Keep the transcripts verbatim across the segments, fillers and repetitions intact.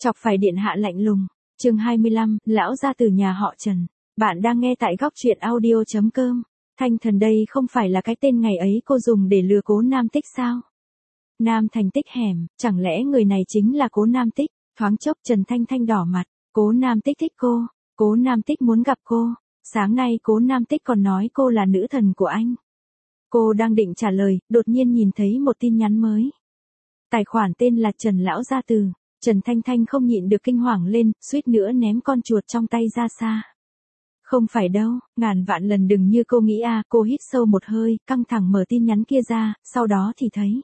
Chọc phải điện hạ lạnh lùng. Chương hai mươi lăm, lão gia từ nhà họ Trần. Bạn đang nghe tại góc truyện audio chấm com. Thanh Thần đây không phải là cái tên ngày ấy cô dùng để lừa Cố Nam Tích sao? Nam Thành Tích hẻm, chẳng lẽ người này chính là Cố Nam Tích? Thoáng chốc Trần Thanh Thanh đỏ mặt. Cố Nam Tích thích cô. Cố Nam Tích muốn gặp cô. Sáng nay Cố Nam Tích còn nói cô là nữ thần của anh. Cô đang định trả lời, đột nhiên nhìn thấy một tin nhắn mới. Tài khoản tên là Trần Lão Gia Từ. Trần Thanh Thanh không nhịn được kinh hoàng lên, suýt nữa ném con chuột trong tay ra xa. Không phải đâu, ngàn vạn lần đừng như cô nghĩ à, cô hít sâu một hơi, căng thẳng mở tin nhắn kia ra, sau đó thì thấy.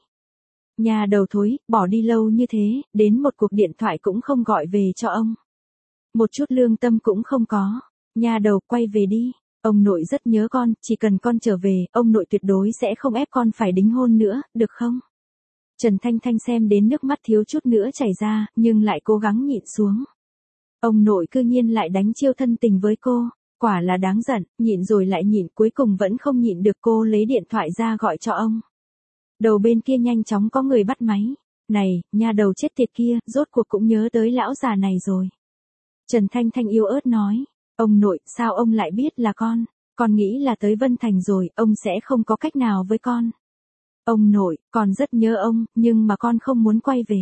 Nhà đầu thối, bỏ đi lâu như thế, đến một cuộc điện thoại cũng không gọi về cho ông. Một chút lương tâm cũng không có. Nhà đầu quay về đi, ông nội rất nhớ con, chỉ cần con trở về, ông nội tuyệt đối sẽ không ép con phải đính hôn nữa, được không? Trần Thanh Thanh xem đến nước mắt thiếu chút nữa chảy ra, nhưng lại cố gắng nhịn xuống. Ông nội cư nhiên lại đánh chiêu thân tình với cô, quả là đáng giận, nhịn rồi lại nhịn, cuối cùng vẫn không nhịn được, cô lấy điện thoại ra gọi cho ông. Đầu bên kia nhanh chóng có người bắt máy. Này, nhà đầu chết tiệt kia, rốt cuộc cũng nhớ tới lão già này rồi. Trần Thanh Thanh yếu ớt nói, ông nội, sao ông lại biết là con? Con nghĩ là tới Vân Thành rồi, ông sẽ không có cách nào với con. Ông nội, con rất nhớ ông, nhưng mà con không muốn quay về.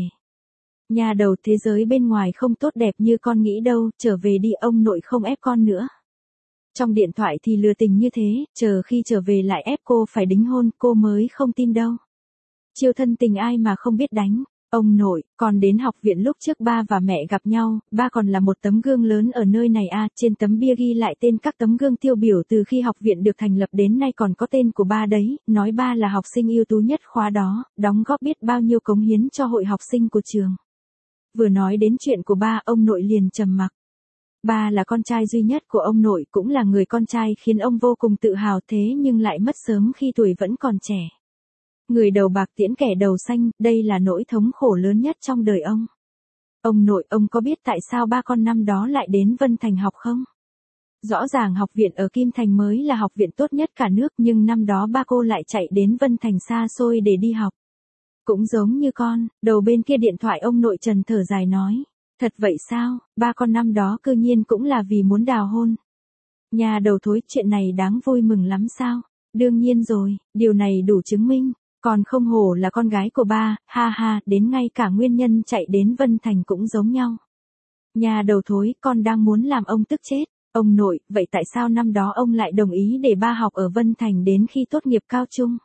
Nhà đầu, thế giới bên ngoài không tốt đẹp như con nghĩ đâu, trở về đi, ông nội không ép con nữa. Trong điện thoại thì lừa tình như thế, chờ khi trở về lại ép cô phải đính hôn, cô mới không tin đâu. Chiêu thân tình ai mà không biết đánh. Ông nội, còn đến học viện lúc trước ba và mẹ gặp nhau, ba còn là một tấm gương lớn ở nơi này à, trên tấm bia ghi lại tên các tấm gương tiêu biểu từ khi học viện được thành lập đến nay, còn có tên của ba đấy, nói ba là học sinh ưu tú nhất khóa đó, đóng góp biết bao nhiêu cống hiến cho hội học sinh của trường. Vừa nói đến chuyện của ba, ông nội liền trầm mặc. Ba là con trai duy nhất của ông nội, cũng là người con trai khiến ông vô cùng tự hào, thế nhưng lại mất sớm khi tuổi vẫn còn trẻ. Người đầu bạc tiễn kẻ đầu xanh, đây là nỗi thống khổ lớn nhất trong đời ông. Ông nội, ông có biết tại sao ba con năm đó lại đến Vân Thành học không? Rõ ràng học viện ở Kim Thành mới là học viện tốt nhất cả nước, nhưng năm đó ba cô lại chạy đến Vân Thành xa xôi để đi học. Cũng giống như con. Đầu bên kia điện thoại ông nội Trần thở dài nói. Thật vậy sao, ba con năm đó cư nhiên cũng là vì muốn đào hôn. Nhà đầu thối, chuyện này đáng vui mừng lắm sao? Đương nhiên rồi, điều này đủ chứng minh. Còn không hổ là con gái của ba, ha ha, đến ngay cả nguyên nhân chạy đến Vân Thành cũng giống nhau. Nhà đầu thối, con đang muốn làm ông tức chết. Ông nội, vậy tại sao năm đó ông lại đồng ý để ba học ở Vân Thành đến khi tốt nghiệp cao trung?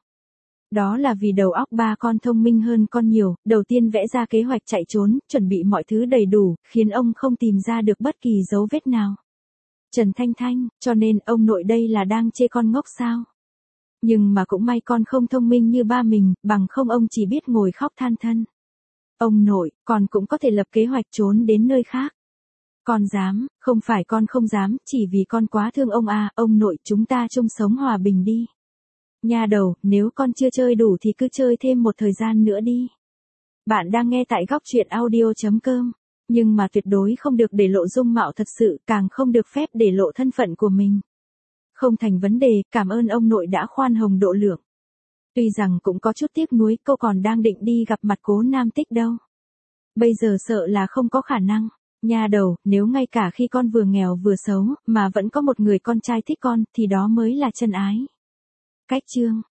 Đó là vì đầu óc ba con thông minh hơn con nhiều, đầu tiên vẽ ra kế hoạch chạy trốn, chuẩn bị mọi thứ đầy đủ, khiến ông không tìm ra được bất kỳ dấu vết nào. Trần Thanh Thanh, cho nên ông nội đây là đang chê con ngốc sao? Nhưng mà cũng may con không thông minh như ba mình, bằng không ông chỉ biết ngồi khóc than thân. Ông nội, con cũng có thể lập kế hoạch trốn đến nơi khác. Con dám, không phải con không dám, chỉ vì con quá thương ông à, ông nội, chúng ta chung sống hòa bình đi. Nhà đầu, nếu con chưa chơi đủ thì cứ chơi thêm một thời gian nữa đi. Bạn đang nghe tại góc truyện audio chấm com, nhưng mà tuyệt đối không được để lộ dung mạo thật sự, càng không được phép để lộ thân phận của mình. Không thành vấn đề, cảm ơn ông nội đã khoan hồng độ lượng. Tuy rằng cũng có chút tiếc nuối, cô còn đang định đi gặp mặt Cố Nam Tích đâu. Bây giờ sợ là không có khả năng. Nhà đầu, nếu ngay cả khi con vừa nghèo vừa xấu, mà vẫn có một người con trai thích con, thì đó mới là chân ái. Cách chương.